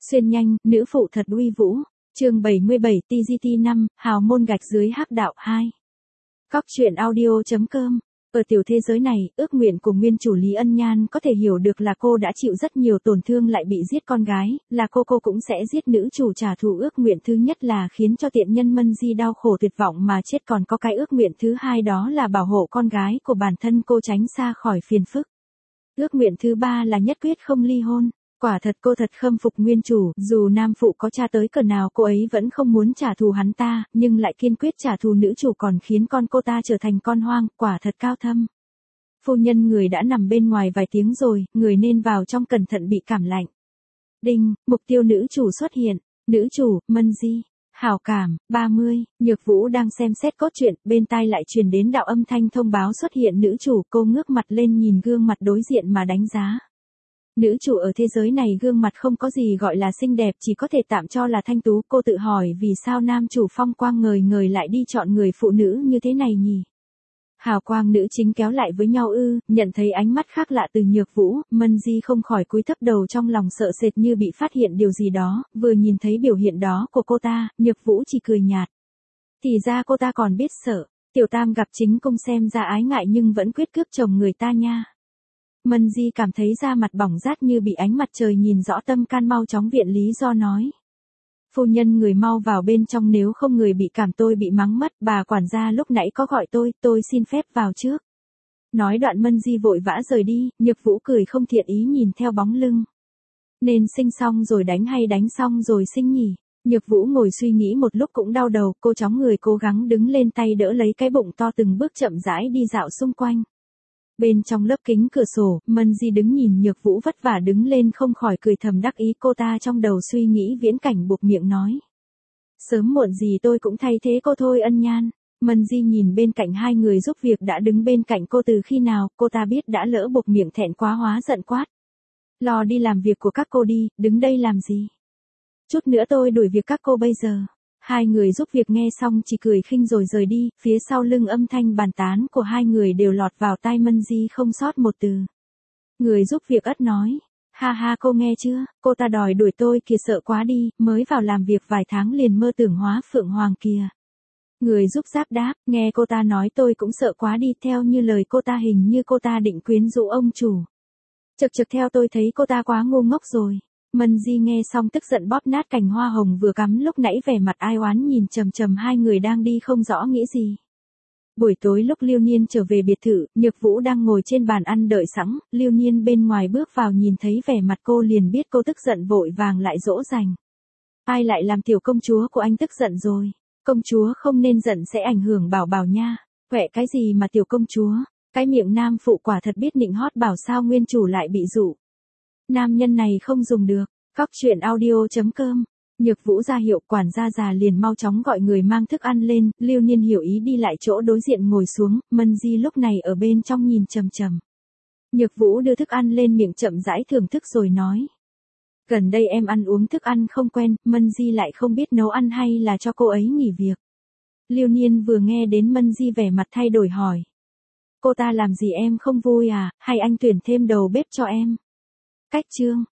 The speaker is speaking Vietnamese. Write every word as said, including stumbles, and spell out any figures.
Xuyên nhanh, nữ phụ thật uy vũ. Chương bảy mươi bảy T G T năm, hào môn gạch dưới hắc đạo hai. Cóc truyện audio.com. Ở tiểu thế giới này, ước nguyện của nguyên chủ Lý Ân Nhan có thể hiểu được là cô đã chịu rất nhiều tổn thương lại bị giết con gái, là cô cô cũng sẽ giết nữ chủ trả thù. Ước nguyện thứ nhất là khiến cho tiện nhân Mân Di đau khổ tuyệt vọng mà chết, còn có cái ước nguyện thứ hai đó là bảo hộ con gái của bản thân cô tránh xa khỏi phiền phức. Ước nguyện thứ ba là nhất quyết không ly hôn. Quả thật cô thật khâm phục nguyên chủ, dù nam phụ có tra tới cỡ nào cô ấy vẫn không muốn trả thù hắn ta, nhưng lại kiên quyết trả thù nữ chủ còn khiến con cô ta trở thành con hoang, quả thật cao thâm. Phu nhân người đã nằm bên ngoài vài tiếng rồi, người nên vào trong cẩn thận bị cảm lạnh. Đinh, mục tiêu nữ chủ xuất hiện, nữ chủ, Mân Di. Hảo cảm, ba mươi, Nhược Vũ đang xem xét cốt truyện, bên tai lại truyền đến đạo âm thanh thông báo xuất hiện nữ chủ, cô ngước mặt lên nhìn gương mặt đối diện mà đánh giá. Nữ chủ ở thế giới này gương mặt không có gì gọi là xinh đẹp, chỉ có thể tạm cho là thanh tú. Cô tự hỏi vì sao nam chủ phong quang ngời ngời lại đi chọn người phụ nữ như thế này nhỉ? Hào quang nữ chính kéo lại với nhau ư? Nhận thấy ánh mắt khác lạ từ Nhược Vũ, Mân Di không khỏi cúi thấp đầu, trong lòng sợ sệt như bị phát hiện điều gì đó. Vừa nhìn thấy biểu hiện đó của cô ta, Nhược Vũ chỉ cười nhạt. Thì ra cô ta còn biết sợ. Tiểu tam gặp chính cung xem ra ái ngại nhưng vẫn quyết cướp chồng người ta nha. Mân Di cảm thấy da mặt bỏng rát như bị ánh mặt trời nhìn rõ tâm can, mau chóng viện lý do nói. Phu nhân người mau vào bên trong, nếu không người bị cảm tôi bị mắng mất, bà quản gia lúc nãy có gọi tôi, tôi xin phép vào trước. Nói đoạn Mân Di vội vã rời đi, Nhược Vũ cười không thiện ý nhìn theo bóng lưng. Nên sinh xong rồi đánh hay đánh xong rồi sinh nhỉ? Nhược Vũ ngồi suy nghĩ một lúc cũng đau đầu, cô chóng người cố gắng đứng lên, tay đỡ lấy cái bụng to, từng bước chậm rãi đi dạo xung quanh. Bên trong lớp kính cửa sổ, Mân Di đứng nhìn Nhược Vũ vất vả đứng lên không khỏi cười thầm đắc ý. Cô ta trong đầu suy nghĩ viễn cảnh, buộc miệng nói. Sớm muộn gì tôi cũng thay thế cô thôi Ân Nhan. Mân Di nhìn bên cạnh hai người giúp việc đã đứng bên cạnh cô từ khi nào, cô ta biết đã lỡ buộc miệng thẹn quá hóa giận quát. Lo đi làm việc của các cô đi, đứng đây làm gì? Chút nữa tôi đuổi việc các cô bây giờ. Hai người giúp việc nghe xong chỉ cười khinh rồi rời đi, phía sau lưng âm thanh bàn tán của hai người đều lọt vào tai Mân Di không sót một từ. Người giúp việc ất nói, ha ha cô nghe chưa, cô ta đòi đuổi tôi kìa, sợ quá đi, mới vào làm việc vài tháng liền mơ tưởng hóa phượng hoàng kìa. Người giúp giáp đáp, nghe cô ta nói tôi cũng sợ quá đi, theo như lời cô ta hình như cô ta định quyến rũ ông chủ. Chực chực theo tôi thấy cô ta quá ngu ngốc rồi. Mân Di nghe xong tức giận bóp nát cành hoa hồng vừa cắm lúc nãy, vẻ mặt ai oán nhìn chằm chằm hai người đang đi không rõ nghĩ gì. Buổi tối lúc Liêu Niên trở về biệt thự, Nhược Vũ đang ngồi trên bàn ăn đợi sẵn, Liêu Niên bên ngoài bước vào nhìn thấy vẻ mặt cô liền biết cô tức giận, vội vàng lại dỗ dành. Ai lại làm tiểu công chúa của anh tức giận rồi? Công chúa không nên giận, sẽ ảnh hưởng Bảo Bảo nha. Quẹ cái gì mà tiểu công chúa? Cái miệng nam phụ quả thật biết nịnh hót, bảo sao nguyên chủ lại bị dụ. Nam nhân này không dùng được. Cóc truyện audio.com. Nhược Vũ ra hiệu, quản gia già liền mau chóng gọi người mang thức ăn lên. Liêu Niên hiểu ý đi lại chỗ đối diện ngồi xuống, Mân Di lúc này ở bên trong nhìn trầm trầm. Nhược Vũ đưa thức ăn lên miệng chậm rãi thưởng thức rồi nói. Gần đây em ăn uống thức ăn không quen, Mân Di lại không biết nấu ăn hay là cho cô ấy nghỉ việc. Liêu Niên vừa nghe đến Mân Di vẻ mặt thay đổi hỏi. Cô ta làm gì em không vui à, hay anh tuyển thêm đầu bếp cho em? Cách chương.